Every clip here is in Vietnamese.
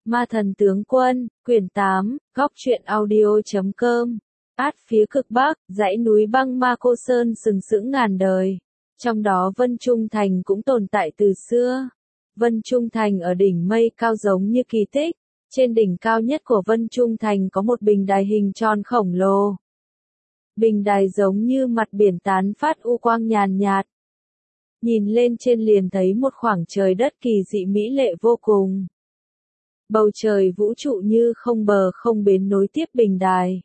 Ma thần tướng quân, quyển 8, góc truyện audio.com. Phía cực bắc, dãy núi băng Ma Cô Sơn sừng sững ngàn đời. Trong đó Vân Trung Thành cũng tồn tại từ xưa. Vân Trung Thành ở đỉnh mây cao giống như kỳ tích. Trên đỉnh cao nhất của Vân Trung Thành có một bình đài hình tròn khổng lồ. Bình đài giống như mặt biển tán phát u quang nhàn nhạt. Nhìn lên trên liền thấy một khoảng trời đất kỳ dị mỹ lệ vô cùng. Bầu trời vũ trụ như không bờ không bến nối tiếp bình đài.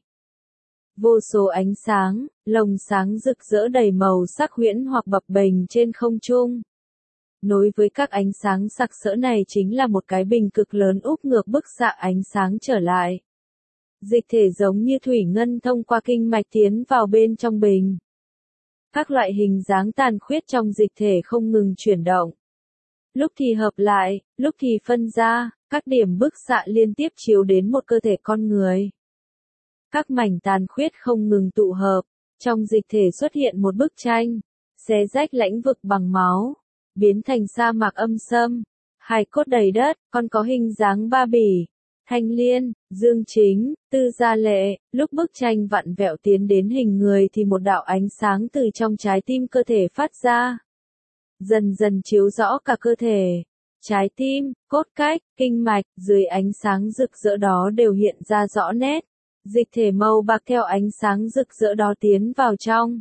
Vô số ánh sáng, lồng sáng rực rỡ đầy màu sắc huyễn hoặc bập bềnh trên không trung. Nối với các ánh sáng sặc sỡ này chính là một cái bình cực lớn úp ngược bức xạ ánh sáng trở lại. Dịch thể giống như thủy ngân thông qua kinh mạch tiến vào bên trong bình. Các loại hình dáng tàn khuyết trong dịch thể không ngừng chuyển động. Lúc thì hợp lại, lúc thì phân ra, các điểm bức xạ liên tiếp chiếu đến một cơ thể con người. Các mảnh tàn khuyết không ngừng tụ hợp, trong dịch thể xuất hiện một bức tranh, xé rách lãnh vực bằng máu, biến thành sa mạc âm sâm, hài cốt đầy đất, còn có hình dáng Ba Bỉ, Thanh Liên, Dương Chính, Tư Gia Lệ. Lúc bức tranh vặn vẹo tiến đến hình người thì một đạo ánh sáng từ trong trái tim cơ thể phát ra. Dần dần chiếu rõ cả cơ thể, trái tim, cốt cách, kinh mạch, dưới ánh sáng rực rỡ đó đều hiện ra rõ nét. Dịch thể màu bạc theo ánh sáng rực rỡ đó tiến vào trong.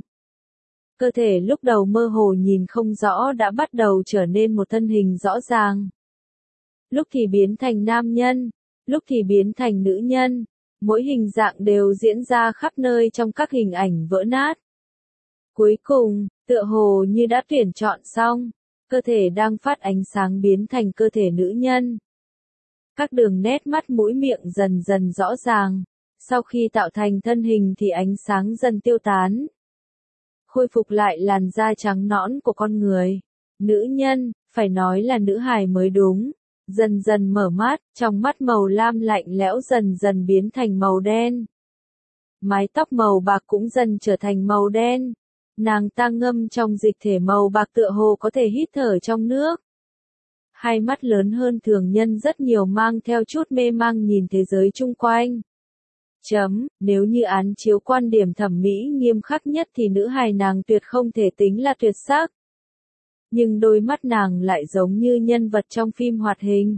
Cơ thể lúc đầu mơ hồ nhìn không rõ đã bắt đầu trở nên một thân hình rõ ràng. Lúc thì biến thành nam nhân, lúc thì biến thành nữ nhân, mỗi hình dạng đều diễn ra khắp nơi trong các hình ảnh vỡ nát. Cuối cùng, tựa hồ như đã tuyển chọn xong, cơ thể đang phát ánh sáng biến thành cơ thể nữ nhân. Các đường nét mắt mũi miệng dần dần rõ ràng, sau khi tạo thành thân hình thì ánh sáng dần tiêu tán. Khôi phục lại làn da trắng nõn của con người. Nữ nhân, phải nói là nữ hài mới đúng. Dần dần mở mắt, trong mắt màu lam lạnh lẽo dần dần biến thành màu đen. Mái tóc màu bạc cũng dần trở thành màu đen. Nàng ta ngâm trong dịch thể màu bạc tựa hồ có thể hít thở trong nước. Hai mắt lớn hơn thường nhân rất nhiều mang theo chút mê mang nhìn thế giới chung quanh. Nếu như án chiếu quan điểm thẩm mỹ nghiêm khắc nhất thì nữ hài nàng tuyệt không thể tính là tuyệt sắc. Nhưng đôi mắt nàng lại giống như nhân vật trong phim hoạt hình.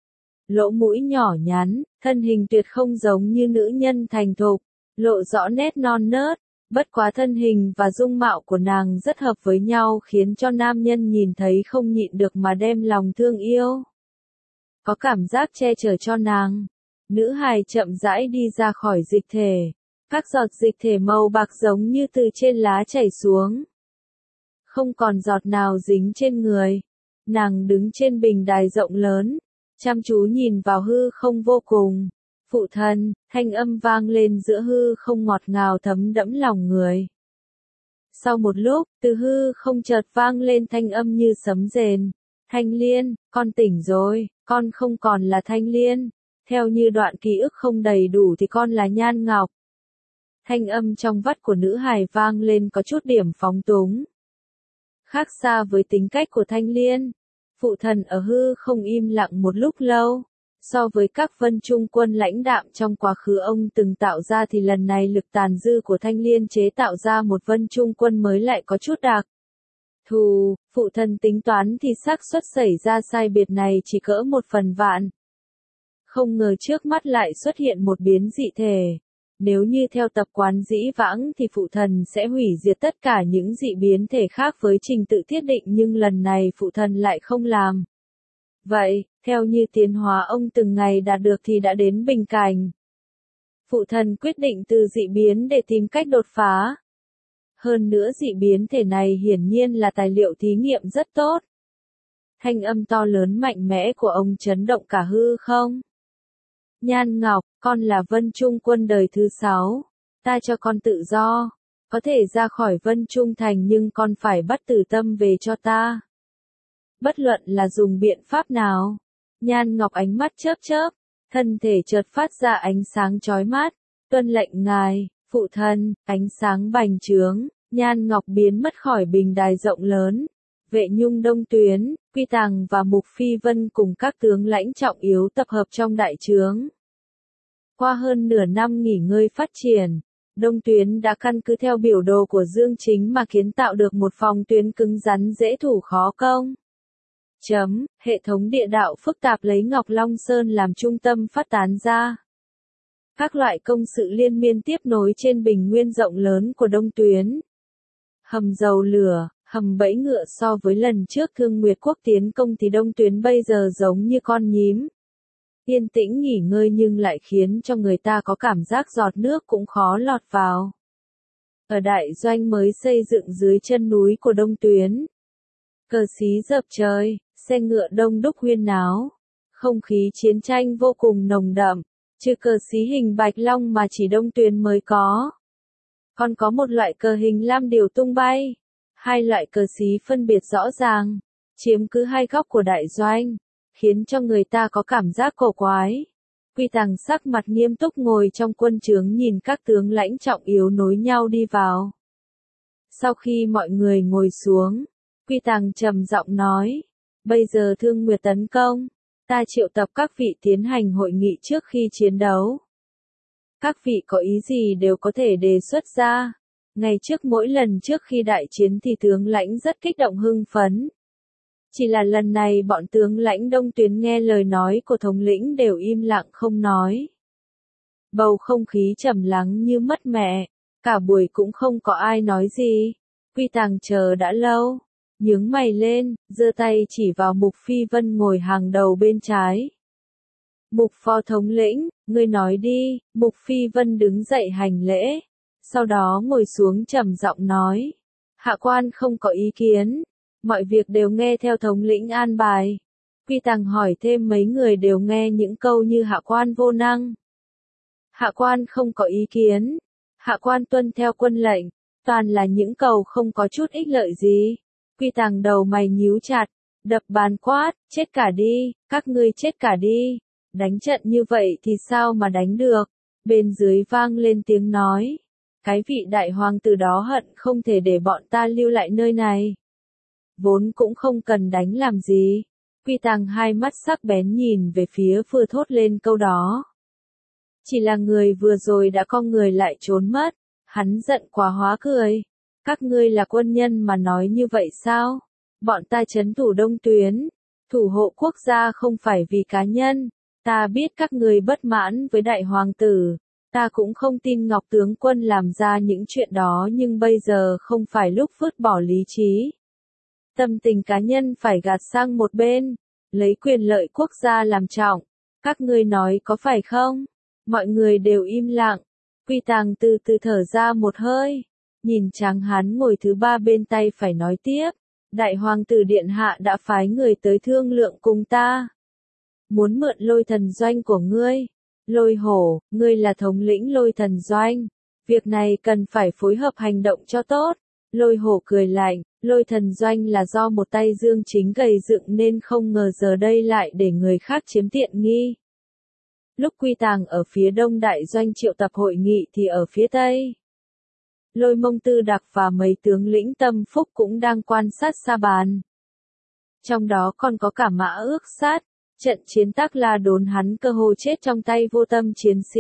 Lỗ mũi nhỏ nhắn, thân hình tuyệt không giống như nữ nhân thành thục, lộ rõ nét non nớt. Bất quá thân hình và dung mạo của nàng rất hợp với nhau khiến cho nam nhân nhìn thấy không nhịn được mà đem lòng thương yêu. Có cảm giác che chở cho nàng. Nữ hài chậm rãi đi ra khỏi dịch thể. Các giọt dịch thể màu bạc giống như từ trên lá chảy xuống. Không còn giọt nào dính trên người. Nàng đứng trên bình đài rộng lớn, chăm chú nhìn vào hư không vô cùng. Phụ thân, thanh âm vang lên giữa hư không ngọt ngào thấm đẫm lòng người. Sau một lúc, từ hư không chợt vang lên thanh âm như sấm rền. Thanh Liên, con tỉnh rồi, con không còn là Thanh Liên. Theo như đoạn ký ức không đầy đủ thì con là Nhan Ngọc. Thanh âm trong vắt của nữ hài vang lên có chút điểm phóng túng. Khác xa với tính cách của Thanh Liên. Phụ thần ở hư không im lặng một lúc lâu. So với các Vân Trung quân lãnh đạm trong quá khứ ông từng tạo ra thì lần này lực tàn dư của Thanh Liên chế tạo ra một Vân Trung quân mới lại có chút đặc thù. Phụ thần tính toán thì xác suất xảy ra sai biệt này chỉ cỡ 1/1000. Không ngờ trước mắt lại xuất hiện một biến dị thể. Nếu như theo tập quán dĩ vãng thì phụ thần sẽ hủy diệt tất cả những dị biến thể khác với trình tự thiết định, nhưng lần này phụ thần lại không làm. Vậy, theo như tiến hóa ông từng ngày đạt được thì đã đến bình cảnh. Phụ thần quyết định từ dị biến để tìm cách đột phá. Hơn nữa dị biến thể này hiển nhiên là tài liệu thí nghiệm rất tốt. Thanh âm to lớn mạnh mẽ của ông chấn động cả hư không. Nhan Ngọc, con là Vân Trung quân đời thứ 6. Ta cho con tự do. Có thể ra khỏi Vân Trung thành nhưng con phải bắt Tử Tâm về cho ta. Bất luận là dùng biện pháp nào. Nhan Ngọc ánh mắt chớp chớp. Thân thể chợt phát ra ánh sáng chói mắt. Tuân lệnh ngài, phụ thân. Ánh sáng bành trướng. Nhan Ngọc biến mất khỏi bình đài rộng lớn. Vệ Nhung Đông Tuyến, Quy Tàng và Mục Phi Vân cùng các tướng lãnh trọng yếu tập hợp trong đại trướng. Qua hơn nửa năm nghỉ ngơi phát triển, Đông Tuyến đã căn cứ theo biểu đồ của Dương Chính mà kiến tạo được một phòng tuyến cứng rắn dễ thủ khó công. Hệ thống địa đạo phức tạp lấy Ngọc Long Sơn làm trung tâm phát tán ra. Các loại công sự liên miên tiếp nối trên bình nguyên rộng lớn của Đông Tuyến. Hầm dầu lửa, hầm bẫy ngựa so với lần trước Thương Nguyệt Quốc tiến công thì Đông Tuyến bây giờ giống như con nhím. Yên tĩnh nghỉ ngơi nhưng lại khiến cho người ta có cảm giác giọt nước cũng khó lọt vào. Ở đại doanh mới xây dựng dưới chân núi của Đông Tuyến. Cờ xí dợp trời, xe ngựa đông đúc huyên náo. Không khí chiến tranh vô cùng nồng đậm, trừ cờ xí hình bạch long mà chỉ Đông Tuyến mới có. Còn có một loại cờ hình lam điểu tung bay. Hai loại cờ xí phân biệt rõ ràng, chiếm cứ hai góc của đại doanh, khiến cho người ta có cảm giác cổ quái. Quy Tàng sắc mặt nghiêm túc ngồi trong quân trướng nhìn các tướng lãnh trọng yếu nối nhau đi vào. Sau khi mọi người ngồi xuống, Quy Tàng trầm giọng nói, bây giờ Thương Nguyệt tấn công, ta triệu tập các vị tiến hành hội nghị trước khi chiến đấu. Các vị có ý gì đều có thể đề xuất ra. Ngày trước mỗi lần trước khi đại chiến thì tướng lãnh rất kích động hưng phấn. Chỉ là lần này bọn tướng lãnh Đông Tuyến nghe lời nói của thống lĩnh đều im lặng không nói. Bầu không khí trầm lắng như mất mẹ, cả buổi cũng không có ai nói gì. Quy Tàng chờ đã lâu, nhướng mày lên, giơ tay chỉ vào Mục Phi Vân ngồi hàng đầu bên trái. Mục phó thống lĩnh, ngươi nói đi. Mục Phi Vân đứng dậy hành lễ, sau đó ngồi xuống trầm giọng nói. Hạ quan không có ý kiến, mọi việc đều nghe theo thống lĩnh an bài. Quy Tàng hỏi thêm mấy người đều nghe những câu như hạ quan vô năng. Hạ quan không có ý kiến, hạ quan tuân theo quân lệnh, toàn là những câu không có chút ích lợi gì. Quy Tàng đầu mày nhíu chặt, đập bàn quát, chết cả đi, các ngươi chết cả đi. Đánh trận như vậy thì sao mà đánh được? Bên dưới vang lên tiếng nói. Cái vị đại hoàng tử đó hận không thể để bọn ta lưu lại nơi này. Vốn cũng không cần đánh làm gì. Quy Tàng hai mắt sắc bén nhìn về phía vừa thốt lên câu đó. Chỉ là người vừa rồi đã con người lại trốn mất. Hắn giận quá hóa cười. Các ngươi là quân nhân mà nói như vậy sao? Bọn ta trấn thủ Đông Tuyến, thủ hộ quốc gia không phải vì cá nhân. Ta biết các ngươi bất mãn với đại hoàng tử. Ta cũng không tin Ngọc tướng quân làm ra những chuyện đó, nhưng bây giờ không phải lúc vứt bỏ lý trí. Tâm tình cá nhân phải gạt sang một bên, lấy quyền lợi quốc gia làm trọng. Các ngươi nói có phải không? Mọi người đều im lặng. Quy Tàng từ từ thở ra một hơi, nhìn Tráng Hán ngồi thứ ba bên tay phải nói tiếp. Đại hoàng tử điện hạ đã phái người tới thương lượng cùng ta. Muốn mượn Lôi Thần doanh của ngươi. Lôi Hổ, ngươi là thống lĩnh Lôi Thần doanh. Việc này cần phải phối hợp hành động cho tốt. Lôi Hổ cười lạnh, Lôi Thần doanh là do một tay Dương Chính gầy dựng nên không ngờ giờ đây lại để người khác chiếm tiện nghi. Lúc Quy Tàng ở phía đông đại doanh triệu tập hội nghị thì ở phía tây. Lôi Mông Tư Đặc và mấy tướng lĩnh tâm phúc cũng đang quan sát sa bàn. Trong đó còn có cả Mã Ước Sát. Trận chiến Tắc La Đốn hắn cơ hồ chết trong tay vô tâm chiến sĩ.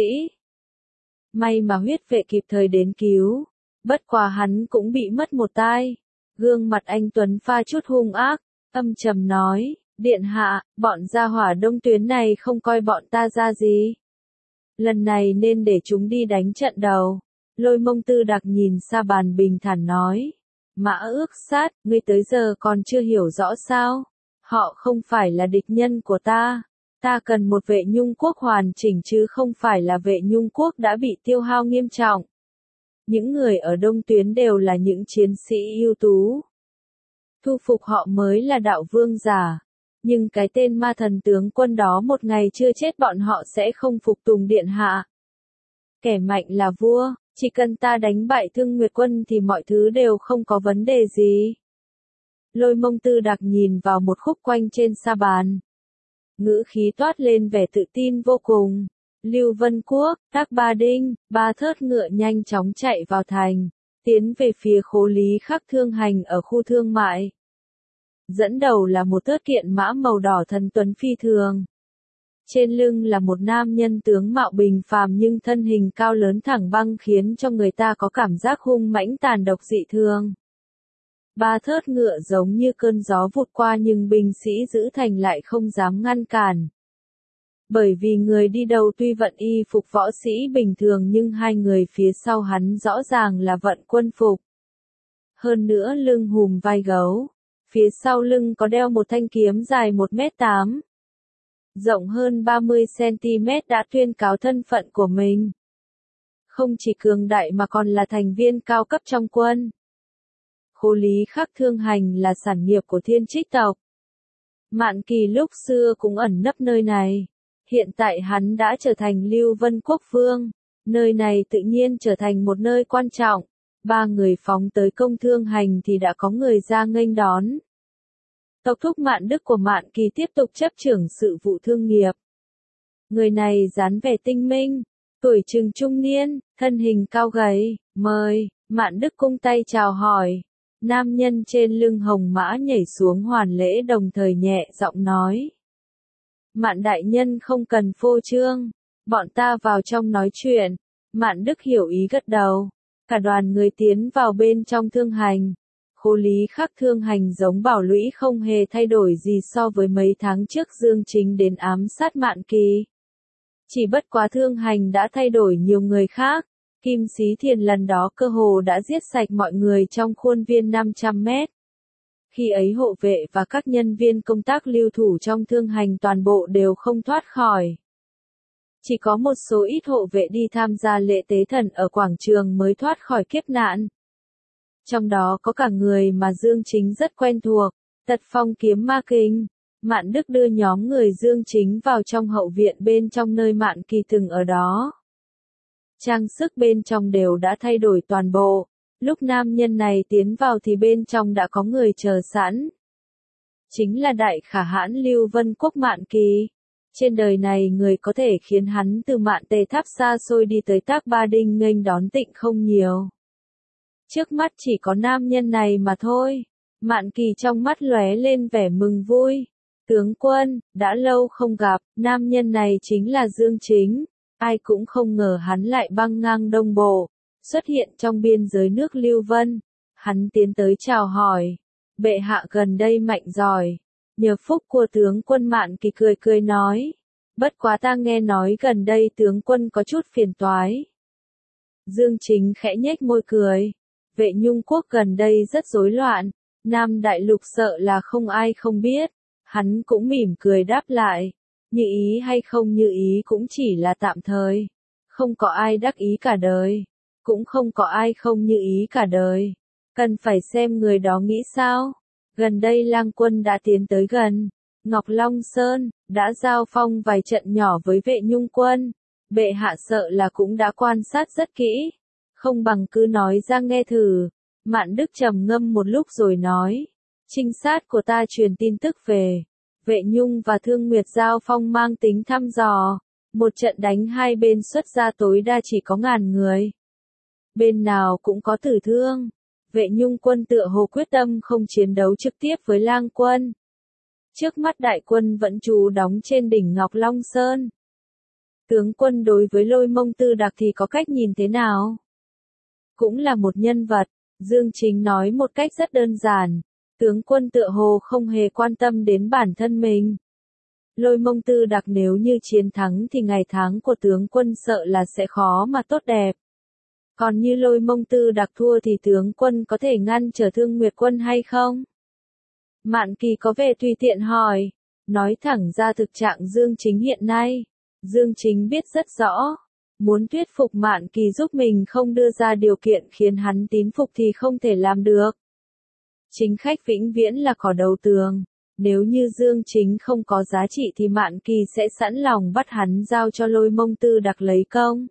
May mà huyết vệ kịp thời đến cứu. Bất quá hắn cũng bị mất một tai. Gương mặt anh Tuấn pha chút hung ác, âm trầm nói, điện hạ, bọn gia hỏa Đông Tuyến này không coi bọn ta ra gì. Lần này nên để chúng đi đánh trận đầu. Lôi Mông Tư Đặc nhìn sa bàn bình thản nói. Mã Ước Sát, ngươi tới giờ còn chưa hiểu rõ sao? Họ không phải là địch nhân của ta. Ta cần một Vệ Nhung quốc hoàn chỉnh chứ không phải là Vệ Nhung quốc đã bị tiêu hao nghiêm trọng. Những người ở Đông Tuyến đều là những chiến sĩ ưu tú. Thu phục họ mới là đạo vương giả. Nhưng cái tên ma thần tướng quân đó một ngày chưa chết bọn họ sẽ không phục tùng điện hạ. Kẻ mạnh là vua, chỉ cần ta đánh bại Thương Nguyệt quân thì mọi thứ đều không có vấn đề gì. Lôi Mông Tư Đặc nhìn vào một khúc quanh trên sa bàn. Ngữ khí toát lên vẻ tự tin vô cùng. Lưu Vân Quốc, Tác Ba Đinh, ba thớt ngựa nhanh chóng chạy vào thành, tiến về phía Khố Lý Khắc Thương Hành ở khu thương mại. Dẫn đầu là một thớt kiện mã màu đỏ thần tuấn phi thường. Trên lưng là một nam nhân tướng mạo bình phàm nhưng thân hình cao lớn thẳng băng khiến cho người ta có cảm giác hung mãnh tàn độc dị thường. Ba thớt ngựa giống như cơn gió vụt qua nhưng binh sĩ giữ thành lại không dám ngăn cản. Bởi vì người đi đầu tuy vận y phục võ sĩ bình thường nhưng hai người phía sau hắn rõ ràng là vận quân phục. Hơn nữa lưng hùm vai gấu, phía sau lưng có đeo một thanh kiếm dài 1m8. Rộng hơn 30cm đã tuyên cáo thân phận của mình. Không chỉ cường đại mà còn là thành viên cao cấp trong quân. Khố Lý Khắc Thương Hành là sản nghiệp của Thiên Trích tộc. Mạn Kỳ lúc xưa cũng ẩn nấp nơi này. Hiện tại hắn đã trở thành Lưu Vân Quốc Vương. Nơi này tự nhiên trở thành một nơi quan trọng. Ba người phóng tới công Thương Hành thì đã có người ra nghênh đón. Tộc thúc Mạn Đức của Mạn Kỳ tiếp tục chấp trưởng sự vụ thương nghiệp. Người này dáng vẻ tinh minh, tuổi chừng trung niên, thân hình cao gầy, mời, Mạn Đức cung tay chào hỏi. Nam nhân trên lưng hồng mã nhảy xuống hoàn lễ đồng thời nhẹ giọng nói. Mạn đại nhân không cần phô trương, bọn ta vào trong nói chuyện. Mạn Đức hiểu ý gật đầu. Cả đoàn người tiến vào bên trong Thương Hành. Khố Lý Khắc Thương Hành giống Bảo Lũy không hề thay đổi gì so với mấy tháng trước Dương Chính đến ám sát Mạn Kỳ. Chỉ bất quá Thương Hành đã thay đổi nhiều người khác. Kim Xí Thiền lần đó cơ hồ đã giết sạch mọi người trong khuôn viên 500 mét. Khi ấy hộ vệ và các nhân viên công tác lưu thủ trong Thương Hành toàn bộ đều không thoát khỏi. Chỉ có một số ít hộ vệ đi tham gia lễ tế thần ở quảng trường mới thoát khỏi kiếp nạn. Trong đó có cả người mà Dương Chính rất quen thuộc, Tật Phong kiếm ma kinh. Mạn Đức đưa nhóm người Dương Chính vào trong hậu viện bên trong nơi Mạn Kỳ từng ở đó. Trang sức bên trong đều đã thay đổi toàn bộ. Lúc nam nhân này tiến vào thì bên trong đã có người chờ sẵn. Chính là đại khả hãn Lưu Vân Quốc Mạn Kỳ. Trên đời này người có thể khiến hắn từ Mạn Tề Tháp xa xôi đi tới Tác Ba Đinh nghênh đón tịnh không nhiều. Trước mắt chỉ có nam nhân này mà thôi. Mạn Kỳ trong mắt lóe lên vẻ mừng vui. Tướng quân, đã lâu không gặp, nam nhân này chính là Dương Chính. Ai cũng không ngờ hắn lại băng ngang Đông Bộ, xuất hiện trong biên giới nước Lưu Vân. Hắn tiến tới chào hỏi. Bệ hạ gần đây mạnh giỏi. Nhờ phúc của tướng quân. Mạn Kỳ cười cười nói. Bất quá ta nghe nói gần đây tướng quân có chút phiền toái. Dương Chính khẽ nhếch môi cười. Vệ Nhung quốc gần đây rất rối loạn. Nam Đại Lục sợ là không ai không biết. Hắn cũng mỉm cười đáp lại. Như ý hay không như ý cũng chỉ là tạm thời. Không có ai đắc ý cả đời. Cũng không có ai không như ý cả đời. Cần phải xem người đó nghĩ sao. Gần đây Lang Quân đã tiến tới gần Ngọc Long Sơn, đã giao phong vài trận nhỏ với Vệ Nhung quân. Bệ hạ sợ là cũng đã quan sát rất kỹ. Không bằng cứ nói ra nghe thử. Mạn Đức trầm ngâm một lúc rồi nói. Trinh sát của ta truyền tin tức về. Vệ Nhung và Thương Nguyệt giao phong mang tính thăm dò. Một trận đánh hai bên xuất ra tối đa chỉ có 1000 người. Bên nào cũng có tử thương. Vệ Nhung quân tựa hồ quyết tâm không chiến đấu trực tiếp với Lang quân. Trước mắt đại quân vẫn trú đóng trên đỉnh Ngọc Long Sơn. Tướng quân đối với Lôi Mông Tư Đặc thì có cách nhìn thế nào? Cũng là một nhân vật, Dương Chính nói một cách rất đơn giản. Tướng quân tựa hồ không hề quan tâm đến bản thân mình. Lôi Mông Tư Đặc nếu như chiến thắng thì ngày tháng của tướng quân sợ là sẽ khó mà tốt đẹp. Còn như Lôi Mông Tư Đặc thua thì tướng quân có thể ngăn trở Thương Nguyệt quân hay không? Mạn Kỳ có vẻ tùy tiện hỏi. Nói thẳng ra thực trạng Dương Chính hiện nay. Dương Chính biết rất rõ. Muốn thuyết phục Mạn Kỳ giúp mình không đưa ra điều kiện khiến hắn tín phục thì không thể làm được. Chính khách vĩnh viễn là cỏ đầu tường. Nếu như Dương Chính không có giá trị thì Mạn Kỳ sẽ sẵn lòng bắt hắn giao cho Lôi Mông Tư Đặc lấy công.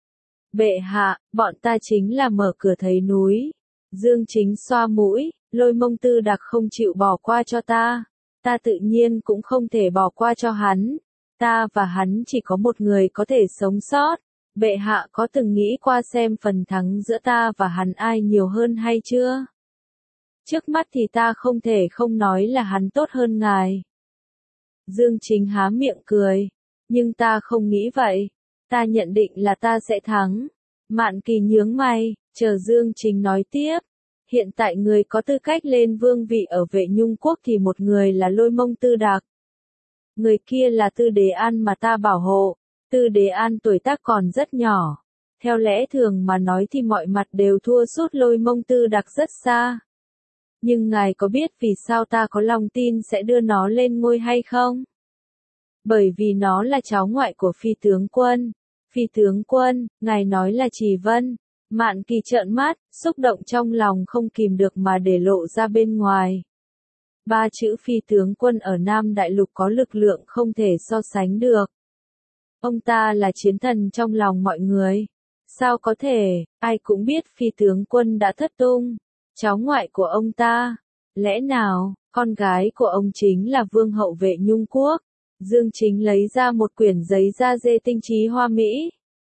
Bệ hạ, bọn ta chính là mở cửa thấy núi. Dương Chính xoa mũi, Lôi Mông Tư Đặc không chịu bỏ qua cho ta. Ta tự nhiên cũng không thể bỏ qua cho hắn. Ta và hắn chỉ có một người có thể sống sót. Bệ hạ có từng nghĩ qua xem phần thắng giữa ta và hắn ai nhiều hơn hay chưa? Trước mắt thì ta không thể không nói là hắn tốt hơn ngài. Dương Chính há miệng cười. Nhưng ta không nghĩ vậy. Ta nhận định là ta sẽ thắng. Mạn Kỳ nhướng mày, chờ Dương Chính nói tiếp. Hiện tại người có tư cách lên vương vị ở Vệ Nhung Quốc thì một người là Lôi Mông Tư Đạc. Người kia là Tư Đế An mà ta bảo hộ. Tư Đế An tuổi tác còn rất nhỏ. Theo lẽ thường mà nói thì mọi mặt đều thua sút Lôi Mông Tư Đạc rất xa. Nhưng ngài có biết vì sao ta có lòng tin sẽ đưa nó lên ngôi hay không? Bởi vì nó là cháu ngoại của phi tướng quân. Phi tướng quân, ngài nói là Trì Vân. Mạn Kỳ trợn mắt, xúc động trong lòng không kìm được mà để lộ ra bên ngoài. 3 chữ phi tướng quân ở Nam Đại Lục có lực lượng không thể so sánh được. Ông ta là chiến thần trong lòng mọi người. Sao có thể, ai cũng biết phi tướng quân đã thất tung. Cháu ngoại của ông ta. Lẽ nào, con gái của ông chính là vương hậu Vệ Nhung Quốc? Dương Chính lấy ra một quyển giấy da dê tinh trí hoa mỹ.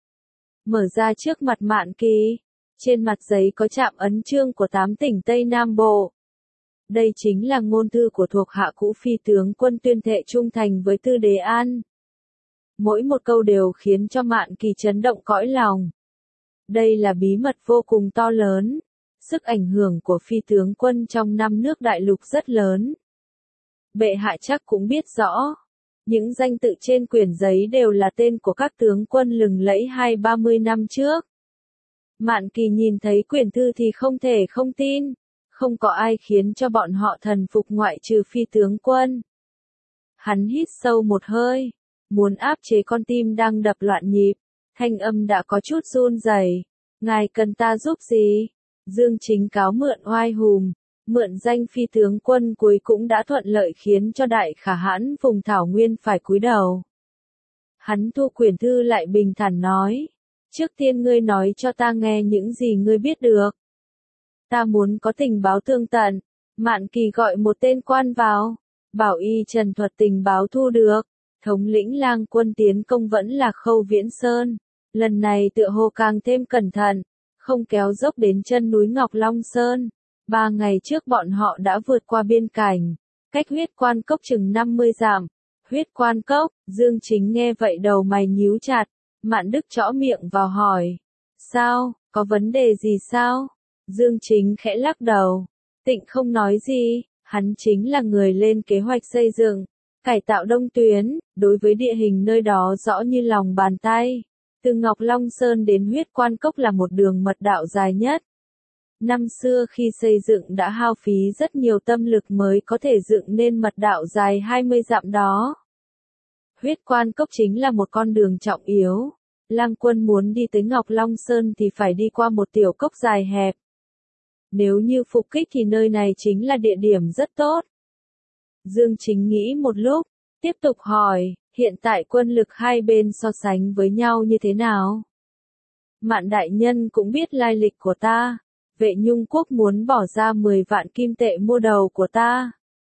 Mở ra trước mặt Mạn Kỳ. Trên mặt giấy có chạm ấn chương của 8 tỉnh Tây Nam Bộ. Đây chính là ngôn thư của thuộc hạ cũ phi tướng quân tuyên thệ trung thành với Tư Đế An. Mỗi một câu đều khiến cho Mạn Kỳ chấn động cõi lòng. Đây là bí mật vô cùng to lớn. Sức ảnh hưởng của phi tướng quân trong 5 nước đại lục rất lớn. Bệ hạ chắc cũng biết rõ. Những danh tự trên quyển giấy đều là tên của các tướng quân lừng lẫy 20-30 năm trước. Mạn Kỳ nhìn thấy quyển thư thì không thể không tin. Không có ai khiến cho bọn họ thần phục ngoại trừ phi tướng quân. Hắn hít sâu một hơi. Muốn áp chế con tim đang đập loạn nhịp. Thanh âm đã có chút run rẩy. Ngài cần ta giúp gì? Dương Chính cáo mượn oai hùm. Mượn danh phi tướng quân cuối cũng đã thuận lợi khiến cho đại khả hãn vùng thảo nguyên phải cúi đầu. Hắn thu quyển thư lại bình thản nói. Trước tiên ngươi nói cho ta nghe những gì ngươi biết được. Ta muốn có tình báo tương tận. Mạn Kỳ gọi một tên quan vào. Bảo y trần thuật tình báo thu được. Thống lĩnh lang quân tiến công vẫn là Khâu Viễn Sơn. Lần này tựa hồ càng thêm cẩn thận. Không kéo dốc đến chân núi Ngọc Long Sơn. 3 ngày trước bọn họ đã vượt qua biên cảnh. Cách huyết quan cốc chừng 50 dặm. Huyết quan cốc, Dương Chính nghe vậy đầu mày nhíu chặt. Mạn Đức chõ miệng vào hỏi. Sao, có vấn đề gì sao? Dương Chính khẽ lắc đầu. Tịnh không nói gì, hắn chính là người lên kế hoạch xây dựng, cải tạo Đông Tuyến, đối với địa hình nơi đó rõ như lòng bàn tay. Từ Ngọc Long Sơn đến huyết quan cốc là một đường mật đạo dài nhất. Năm xưa khi xây dựng đã hao phí rất nhiều tâm lực mới có thể dựng nên mật đạo dài 20 dặm đó. Huyết quan cốc chính là một con đường trọng yếu. Lang quân muốn đi tới Ngọc Long Sơn thì phải đi qua một tiểu cốc dài hẹp. Nếu như phục kích thì nơi này chính là địa điểm rất tốt. Dương Chính nghĩ một lúc, tiếp tục hỏi, hiện tại quân lực hai bên so sánh với nhau như thế nào? Mạn đại nhân cũng biết lai lịch của ta. Vệ Nhung Quốc muốn bỏ ra 10 vạn kim tệ mua đầu của ta.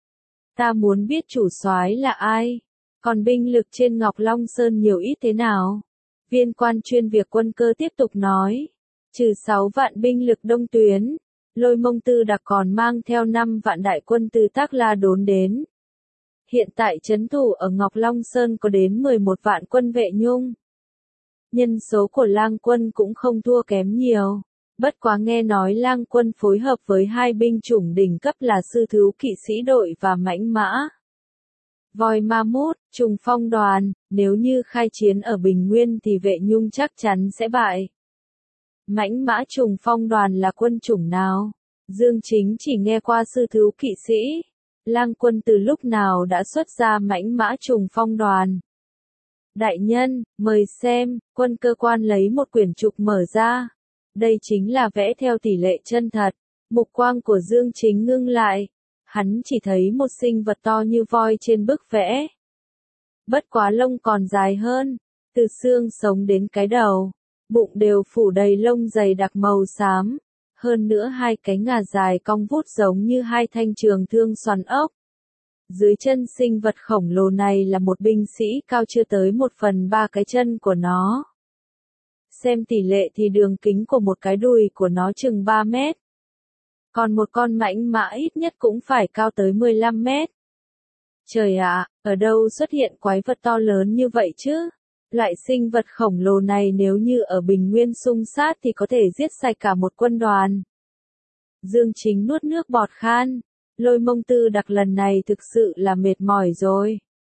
Ta muốn biết chủ soái là ai. Còn binh lực trên Ngọc Long Sơn nhiều ít thế nào? Viên quan chuyên việc quân cơ tiếp tục nói. Trừ 6 vạn binh lực Đông Tuyến, Lôi Mông Tư Đạc còn mang theo 5 vạn đại quân từ Tác La đốn đến. Hiện tại trấn thủ ở Ngọc Long Sơn có đến 11 vạn quân Vệ Nhung. Nhân số của Lang quân cũng không thua kém nhiều. Bất quá nghe nói Lang quân phối hợp với hai binh chủng đỉnh cấp là Sư Thứu Kỵ Sĩ đội và Mãnh Mã Voi Ma Mút, Trùng Phong đoàn. Nếu như khai chiến ở Bình Nguyên thì Vệ Nhung chắc chắn sẽ bại. Mãnh Mã Trùng Phong đoàn là quân chủng nào? Dương Chính chỉ nghe qua Sư Thứu Kỵ Sĩ. Lang quân từ lúc nào đã xuất ra Mãnh Mã Trùng Phong đoàn? Đại nhân, mời xem. Quân cơ quan lấy một quyển trục mở ra. Đây chính là vẽ theo tỷ lệ chân thật. Mục quang của Dương Chính ngưng lại. Hắn chỉ thấy một sinh vật to như voi trên bức vẽ. Bất quá lông còn dài hơn. Từ xương sống đến cái đầu, bụng đều phủ đầy lông dày đặc màu xám. Hơn nữa hai cánh ngà dài cong vút giống như hai thanh trường thương xoắn ốc. Dưới chân sinh vật khổng lồ này là một binh sĩ cao chưa tới 1/3 cái chân của nó. Xem tỷ lệ thì đường kính của một cái đùi của nó chừng 3 mét. Còn một con mãnh mã ít nhất cũng phải cao tới 15 mét. Trời ạ, ở đâu xuất hiện quái vật to lớn như vậy chứ? Loại sinh vật khổng lồ này nếu như ở Bình Nguyên xung sát thì có thể giết sạch cả một quân đoàn. Dương Chính nuốt nước bọt khan. Lôi Mông Tư Đặc lần này thực sự là mệt mỏi rồi.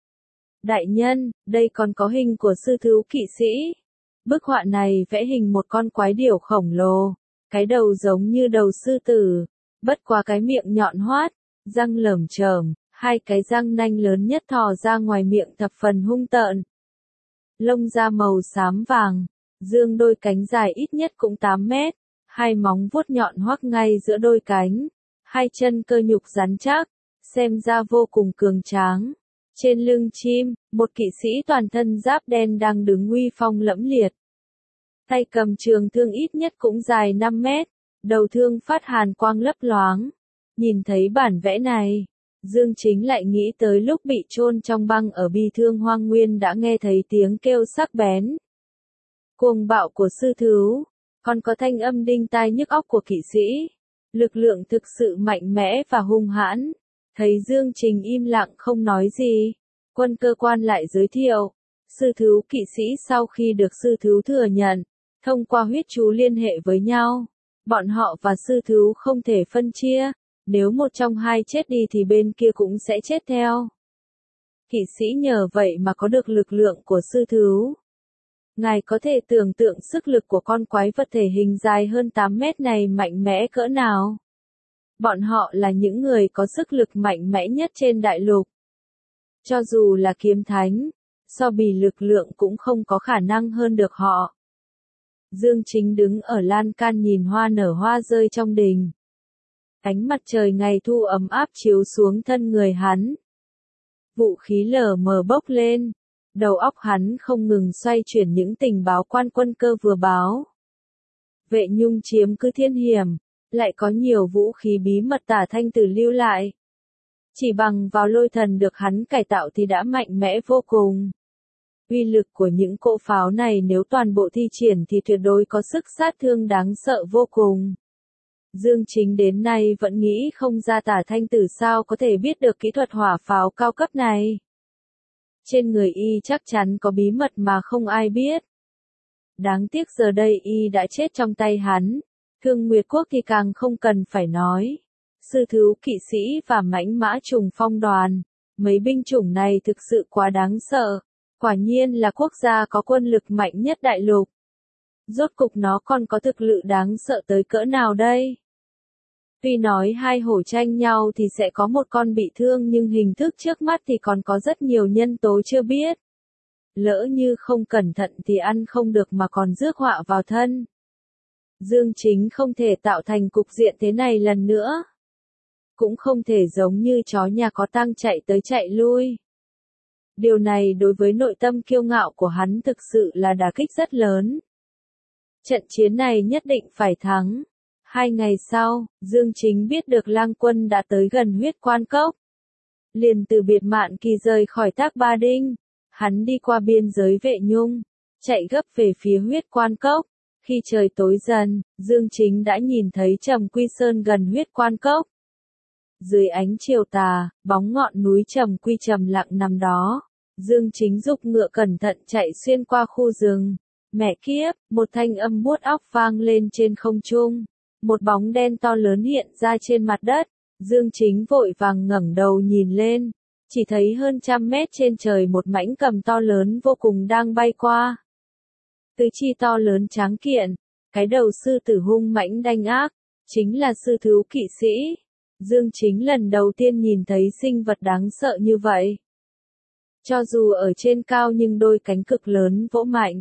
Đại nhân, đây còn có hình của sư thú kỵ sĩ. Bức họa này vẽ hình một con quái điểu khổng lồ. Cái đầu giống như đầu sư tử. Bất quá cái miệng nhọn hoắt, răng lởm chởm, hai cái răng nanh lớn nhất thò ra ngoài miệng thập phần hung tợn. Lông da màu xám vàng, dương đôi cánh dài ít nhất cũng 8 mét, hai móng vuốt nhọn hoắc ngay giữa đôi cánh, hai chân cơ nhục rắn chắc, xem ra vô cùng cường tráng. Trên lưng chim, một kỵ sĩ toàn thân giáp đen đang đứng uy phong lẫm liệt. Tay cầm trường thương ít nhất cũng dài 5 mét, đầu thương phát hàn quang lấp loáng. Nhìn thấy bản vẽ này, Dương Chính lại nghĩ tới lúc bị chôn trong băng ở Bi Thương Hoang Nguyên đã nghe thấy tiếng kêu sắc bén. Cuồng bạo của sư thú, còn có thanh âm đinh tai nhức óc của kỵ sĩ. Lực lượng thực sự mạnh mẽ và hung hãn. Thấy Dương Chính im lặng không nói gì, quân cơ quan lại giới thiệu. Sư thú kỵ sĩ sau khi được sư thú thừa nhận, thông qua huyết chú liên hệ với nhau. Bọn họ và sư thú không thể phân chia. Nếu một trong hai chết đi thì bên kia cũng sẽ chết theo. Kỵ sĩ nhờ vậy mà có được lực lượng của sư thú. Ngài có thể tưởng tượng sức lực của con quái vật thể hình dài hơn 8 mét này mạnh mẽ cỡ nào. Bọn họ là những người có sức lực mạnh mẽ nhất trên đại lục. Cho dù là kiếm thánh, so bì lực lượng cũng không có khả năng hơn được họ. Dương Chính đứng ở lan can nhìn hoa nở hoa rơi trong đình. Ánh mặt trời ngày thu ấm áp chiếu xuống thân người hắn. Vũ khí lờ mờ bốc lên. Đầu óc hắn không ngừng xoay chuyển những tình báo quan quân cơ vừa báo. Vệ Nhung chiếm cứ Thiên Hiểm, lại có nhiều vũ khí bí mật Tả Thanh Tử lưu lại. Chỉ bằng vào lôi thần được hắn cải tạo thì đã mạnh mẽ vô cùng. Uy lực của những cỗ pháo này nếu toàn bộ thi triển thì tuyệt đối có sức sát thương đáng sợ vô cùng. Dương Chính đến nay vẫn nghĩ không ra Tả Thanh Tử sao có thể biết được kỹ thuật hỏa pháo cao cấp này. Trên người y chắc chắn có bí mật mà không ai biết. Đáng tiếc giờ đây y đã chết trong tay hắn. Thương Nguyệt Quốc thì càng không cần phải nói. Sư thú kỵ sĩ và mãnh mã trùng phong đoàn. Mấy binh chủng này thực sự quá đáng sợ. Quả nhiên là quốc gia có quân lực mạnh nhất đại lục. Rốt cục nó còn có thực lực đáng sợ tới cỡ nào đây? Tuy nói hai hổ tranh nhau thì sẽ có một con bị thương nhưng hình thức trước mắt thì còn có rất nhiều nhân tố chưa biết. Lỡ như không cẩn thận thì ăn không được mà còn rước họa vào thân. Dương Chính không thể tạo thành cục diện thế này lần nữa. Cũng không thể giống như chó nhà có tang chạy tới chạy lui. Điều này đối với nội tâm kiêu ngạo của hắn thực sự là đả kích rất lớn. Trận chiến này nhất định phải thắng. 2 ngày sau, Dương Chính biết được Lang Quân đã tới gần Huyết Quan Cốc. Liền từ biệt Mạn Kỳ rời khỏi Thác Ba Đinh. Hắn đi qua biên giới Vệ Nhung, chạy gấp về phía Huyết Quan Cốc. Khi trời tối dần, Dương Chính đã nhìn thấy Trầm Quy Sơn gần Huyết Quan Cốc. Dưới ánh chiều tà, bóng ngọn núi Trầm Quy trầm lặng nằm đó. Dương Chính giục ngựa cẩn thận chạy xuyên qua khu rừng. Mẹ kiếp, một thanh âm buốt óc vang lên trên không trung. Một bóng đen to lớn hiện ra trên mặt đất. Dương Chính vội vàng ngẩng đầu nhìn lên. Chỉ thấy hơn 100 mét trên trời một mãnh cầm to lớn vô cùng đang bay qua. Tứ chi to lớn tráng kiện. Cái đầu sư tử hung mãnh đanh ác. Chính là sư thú kỵ sĩ. Dương Chính lần đầu tiên nhìn thấy sinh vật đáng sợ như vậy. Cho dù ở trên cao nhưng đôi cánh cực lớn vỗ mạnh.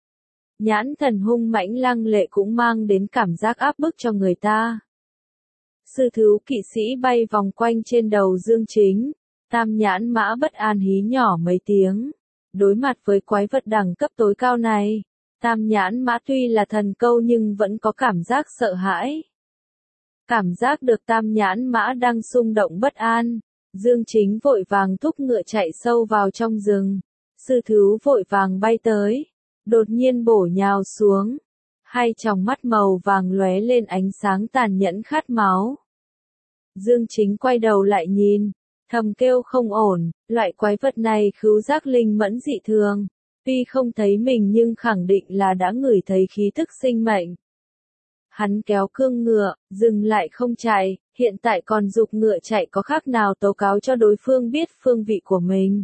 Nhãn thần hung mãnh lăng lệ cũng mang đến cảm giác áp bức cho người ta. Sư thú kỵ sĩ bay vòng quanh trên đầu Dương Chính. Tam nhãn mã bất an hí nhỏ mấy tiếng. Đối mặt với quái vật đẳng cấp tối cao này, tam nhãn mã tuy là thần câu nhưng vẫn có cảm giác sợ hãi. Cảm giác được tam nhãn mã đang xung động bất an. Dương Chính vội vàng thúc ngựa chạy sâu vào trong rừng. Sư thú vội vàng bay tới. Đột nhiên bổ nhào xuống. Hai tròng mắt màu vàng lóe lên ánh sáng tàn nhẫn khát máu. Dương Chính quay đầu lại nhìn, thầm kêu không ổn, loại quái vật này khứu giác linh mẫn dị thường. Tuy không thấy mình nhưng khẳng định là đã ngửi thấy khí thức sinh mệnh. Hắn kéo cương ngựa, dừng lại không chạy, hiện tại còn giục ngựa chạy có khác nào tố cáo cho đối phương biết phương vị của mình.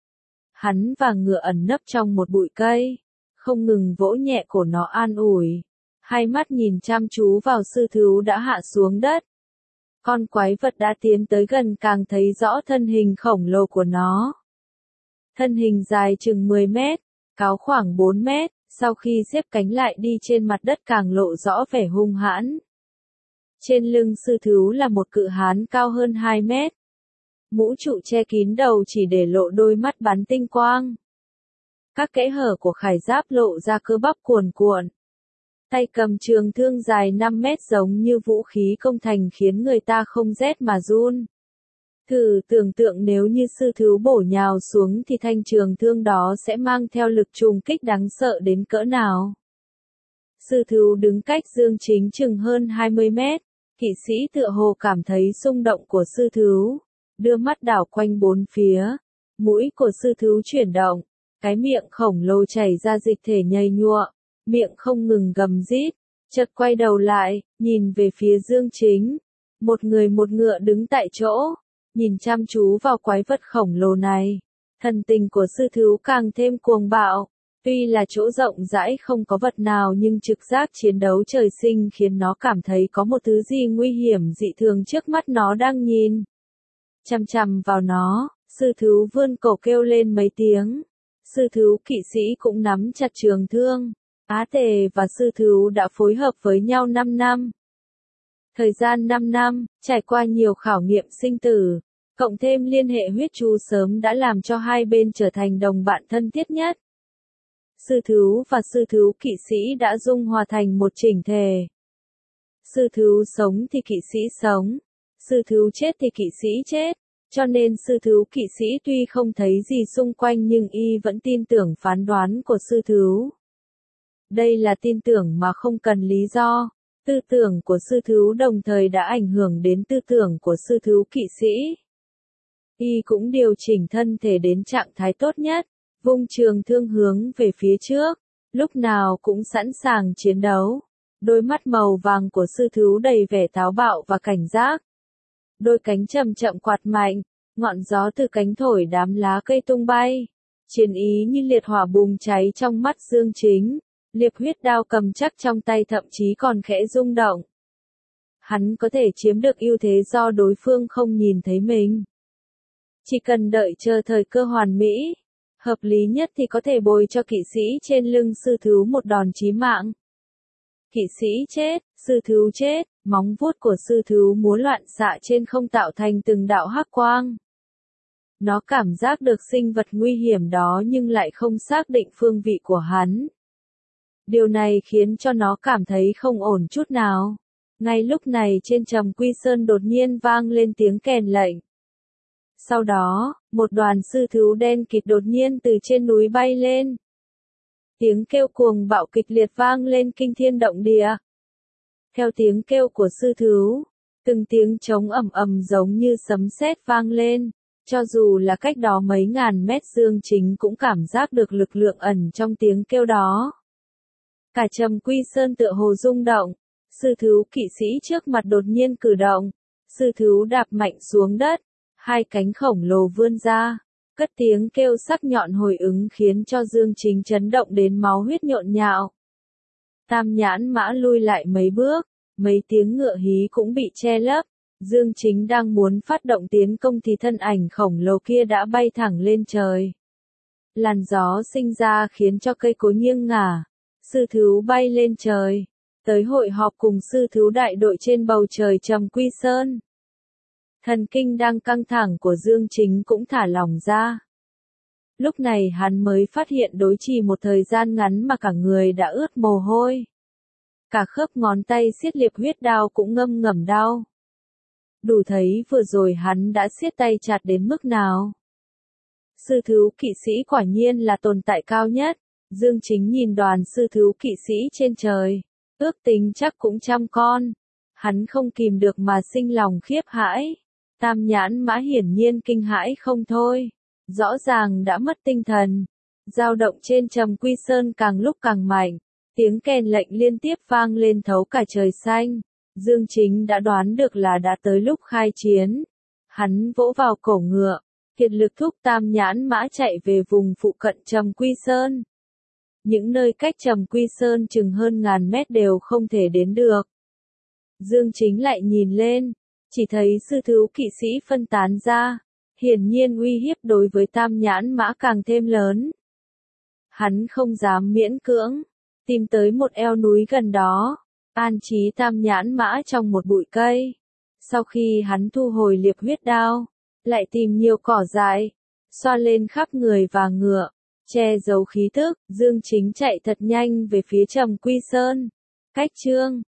Hắn và ngựa ẩn nấp trong một bụi cây, không ngừng vỗ nhẹ cổ nó an ủi. Hai mắt nhìn chăm chú vào sư thú đã hạ xuống đất. Con quái vật đã tiến tới gần càng thấy rõ thân hình khổng lồ của nó. Thân hình dài chừng 10 mét, cao khoảng 4 mét, sau khi xếp cánh lại đi trên mặt đất càng lộ rõ vẻ hung hãn. Trên lưng sư thú là một cự hán cao hơn 2 mét. Mũ trụ che kín đầu chỉ để lộ đôi mắt bắn tinh quang. Các kẽ hở của khải giáp lộ ra cơ bắp cuồn cuộn. Tay cầm trường thương dài 5 mét giống như vũ khí công thành khiến người ta không rét mà run. Thử tưởng tượng nếu như sư thú bổ nhào xuống thì thanh trường thương đó sẽ mang theo lực trùng kích đáng sợ đến cỡ nào. Sư thú đứng cách Dương Chính chừng hơn 20 mét, kỵ sĩ tựa hồ cảm thấy xung động của sư thú, đưa mắt đảo quanh bốn phía, mũi của sư thú chuyển động, cái miệng khổng lồ chảy ra dịch thể nhầy nhụa, miệng không ngừng gầm rít, chợt quay đầu lại, nhìn về phía Dương Chính, một người một ngựa đứng tại chỗ. Nhìn chăm chú vào quái vật khổng lồ này, thần tình của sư thú càng thêm cuồng bạo. Tuy là chỗ rộng rãi không có vật nào nhưng trực giác chiến đấu trời sinh khiến nó cảm thấy có một thứ gì nguy hiểm dị thường trước mắt nó đang nhìn. Chằm chằm vào nó, sư thú vươn cổ kêu lên mấy tiếng. Sư thú kỵ sĩ cũng nắm chặt trường thương. Á Tề và sư thú đã phối hợp với nhau 5 năm. Thời gian 5 năm, trải qua nhiều khảo nghiệm sinh tử, cộng thêm liên hệ huyết chu sớm đã làm cho hai bên trở thành đồng bạn thân thiết nhất. Sư thú và sư thú kỵ sĩ đã dung hòa thành một chỉnh thể. Sư thú sống thì kỵ sĩ sống, sư thú chết thì kỵ sĩ chết, cho nên sư thú kỵ sĩ tuy không thấy gì xung quanh nhưng y vẫn tin tưởng phán đoán của sư thú. Đây là tin tưởng mà không cần lý do. Tư tưởng của sư thú đồng thời đã ảnh hưởng đến tư tưởng của sư thú kỵ sĩ. Y cũng điều chỉnh thân thể đến trạng thái tốt nhất, vung trường thương hướng về phía trước, lúc nào cũng sẵn sàng chiến đấu. Đôi mắt màu vàng của sư thú đầy vẻ táo bạo và cảnh giác. Đôi cánh chậm chậm quạt mạnh, ngọn gió từ cánh thổi đám lá cây tung bay. Chiến ý như liệt hỏa bùng cháy trong mắt Dương Chính. Liệp huyết đao cầm chắc trong tay thậm chí còn khẽ rung động. Hắn có thể chiếm được ưu thế do đối phương không nhìn thấy mình. Chỉ cần đợi chờ thời cơ hoàn mỹ, hợp lý nhất thì có thể bồi cho kỵ sĩ trên lưng sư thú một đòn chí mạng. Kỵ sĩ chết, sư thú chết, móng vuốt của sư thú múa loạn xạ trên không tạo thành từng đạo hắc quang. Nó cảm giác được sinh vật nguy hiểm đó nhưng lại không xác định phương vị của hắn. Điều này khiến cho nó cảm thấy không ổn chút nào. Ngay lúc này trên Trầm Quy Sơn đột nhiên vang lên tiếng kèn lệnh. Sau đó, một đoàn sư thú đen kịt đột nhiên từ trên núi bay lên. Tiếng kêu cuồng bạo kịch liệt vang lên kinh thiên động địa. Theo tiếng kêu của sư thú, từng tiếng trống ầm ầm giống như sấm sét vang lên. Cho dù là cách đó mấy ngàn mét Dương Chính cũng cảm giác được lực lượng ẩn trong tiếng kêu đó. Cả Trầm Quy Sơn tựa hồ rung động, sư thú kỵ sĩ trước mặt đột nhiên cử động, sư thú đạp mạnh xuống đất, hai cánh khổng lồ vươn ra, cất tiếng kêu sắc nhọn hồi ứng khiến cho Dương Chính chấn động đến máu huyết nhộn nhạo. Tam nhãn mã lui lại mấy bước, mấy tiếng ngựa hí cũng bị che lấp, Dương Chính đang muốn phát động tiến công thì thân ảnh khổng lồ kia đã bay thẳng lên trời. Làn gió sinh ra khiến cho cây cối nghiêng ngả. Sư thú bay lên trời, tới hội họp cùng sư thú đại đội trên bầu trời Trầm Quy Sơn. Thần kinh đang căng thẳng của Dương Chính cũng thả lỏng ra. Lúc này hắn mới phát hiện đối chỉ một thời gian ngắn mà cả người đã ướt mồ hôi. Cả khớp ngón tay siết liệp huyết đao cũng ngâm ngầm đau. Đủ thấy vừa rồi hắn đã siết tay chặt đến mức nào. Sư thú kỵ sĩ quả nhiên là tồn tại cao nhất. Dương Chính nhìn đoàn sư thú kỵ sĩ trên trời, ước tính chắc cũng 100 con. Hắn không kìm được mà sinh lòng khiếp hãi. Tam Nhãn Mã hiển nhiên kinh hãi không thôi. Rõ ràng đã mất tinh thần. Dao động trên Trầm Quy Sơn càng lúc càng mạnh. Tiếng kèn lệnh liên tiếp vang lên thấu cả trời xanh. Dương Chính đã đoán được là đã tới lúc khai chiến. Hắn vỗ vào cổ ngựa, kiệt lực thúc Tam Nhãn Mã chạy về vùng phụ cận Trầm Quy Sơn. Những nơi cách Trầm Quy Sơn chừng hơn ngàn mét đều không thể đến được. Dương Chính lại nhìn lên, chỉ thấy sư thú kỵ sĩ phân tán ra, hiển nhiên uy hiếp đối với Tam Nhãn Mã càng thêm lớn. Hắn không dám miễn cưỡng, tìm tới một eo núi gần đó, an trí Tam Nhãn Mã trong một bụi cây. Sau khi hắn thu hồi liệp huyết đao, lại tìm nhiều cỏ dại, xoa lên khắp người và ngựa, che giấu khí tức. Dương Chính chạy thật nhanh về phía Trầm Quy Sơn. Cách chương